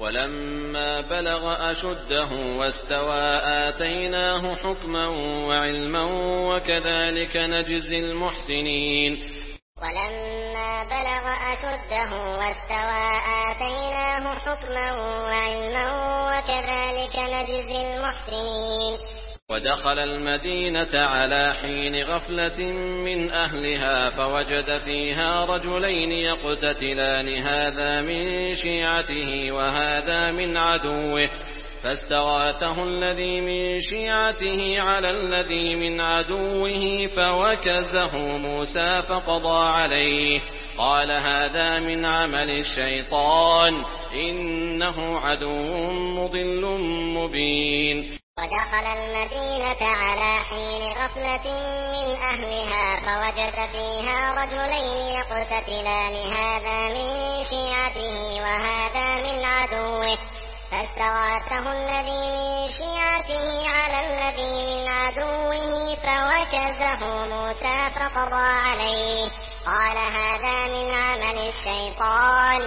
ولما بلغ أشده واستوى آتيناه حكما وعلما وكذلك نجزي المحسنين. ولما بلغ أشده واستوى آتيناه حكما وعلما وكذلك نجزي المحسنين. ودخل المدينة على حين غفلة من أهلها فوجد فيها رجلين يقتتلان هذا من شيعته وهذا من عدوه فاستغاثه الذي من شيعته على الذي من عدوه فوكزه موسى فقضى عليه قال هذا من عمل الشيطان إنه عدو مضل مبين. ودخل المدينة على حين غفلة من أهلها فوجد فيها رجلين يقتتلان هذا من شيعته وهذا من عدوه فاستغاثه الذي من شيعته على الذي من عدوه فوكزه موسى فقضى عليه قال هذا من عمل الشيطان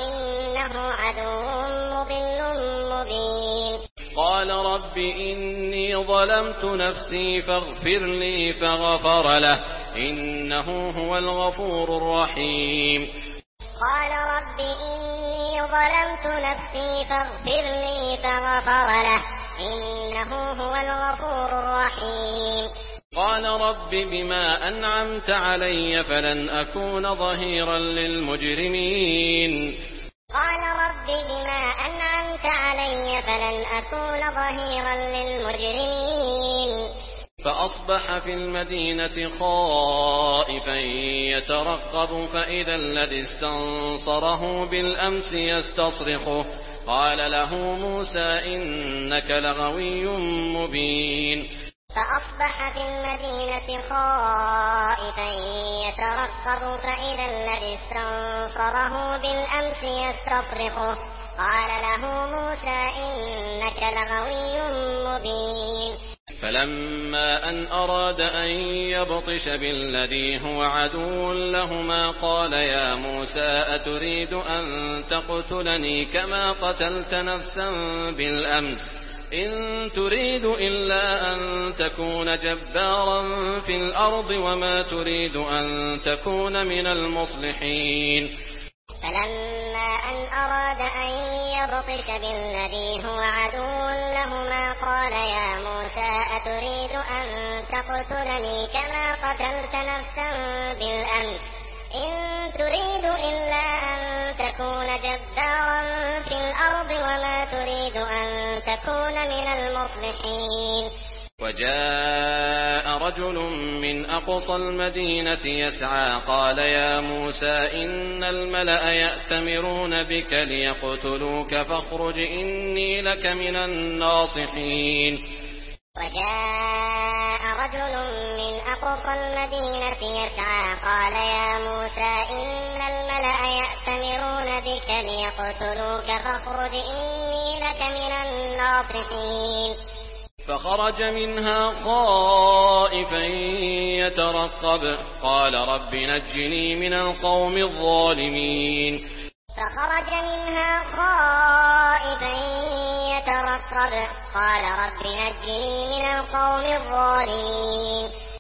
إنه عدو مضل مبين. قال رب إني ظلمت نفسي فاغفر لي فغفر له إنه هو الغفور الرحيم. قال رب إني ظلمت نفسي فاغفر لي فغفر له إنه هو الغفور الرحيم. قال رب بما أنعمت علي فلن أكون ظهيرا للمجرمين. قال رب بما أنعمت علي فلن أكون ظهيرا للمجرمين. فأصبح في المدينة خائفا يترقب فإذا الذي استنصره بالأمس يستصرخه قال له موسى إنك لغوي مبين. فأصبح في المدينة خائفا يترقب فإذا الذي استنصره بالأمس يستصرخه قال له موسى إنك لغوي مبين. فلما أن أراد أن يبطش بالذي هو عدو لهما قال يا موسى أتريد أن تقتلني كما قتلت نفسا بالأمس إن تريد إلا أن تكون جبارا في الأرض وما تريد أن تكون من المصلحين. فلما أن أراد أن يبطش بالذي هو عدو لهما قال يا موسى أتريد أن تقتلني كما قتلت نفسا بالأمس إن تريد إلا أن تكون جبارا في الأرض وما تريد أن تكون من المصلحين. وجاء رجل من أقصى المدينة يسعى قال يا موسى إن الملأ يأتمرون بك ليقتلوك فاخرج إني لك من الناصحين. وجاء رجل من أقصى المدينة يسعى قال يا موسى إن الملأ يأتمرون بك ليقتلوك فاخرج إني لك من الناصحين. فخرج منها خائفا يترقب قال رب نجني من القوم الظالمين. فخرج منها خائفا يترقب قال رب نجني من القوم الظالمين.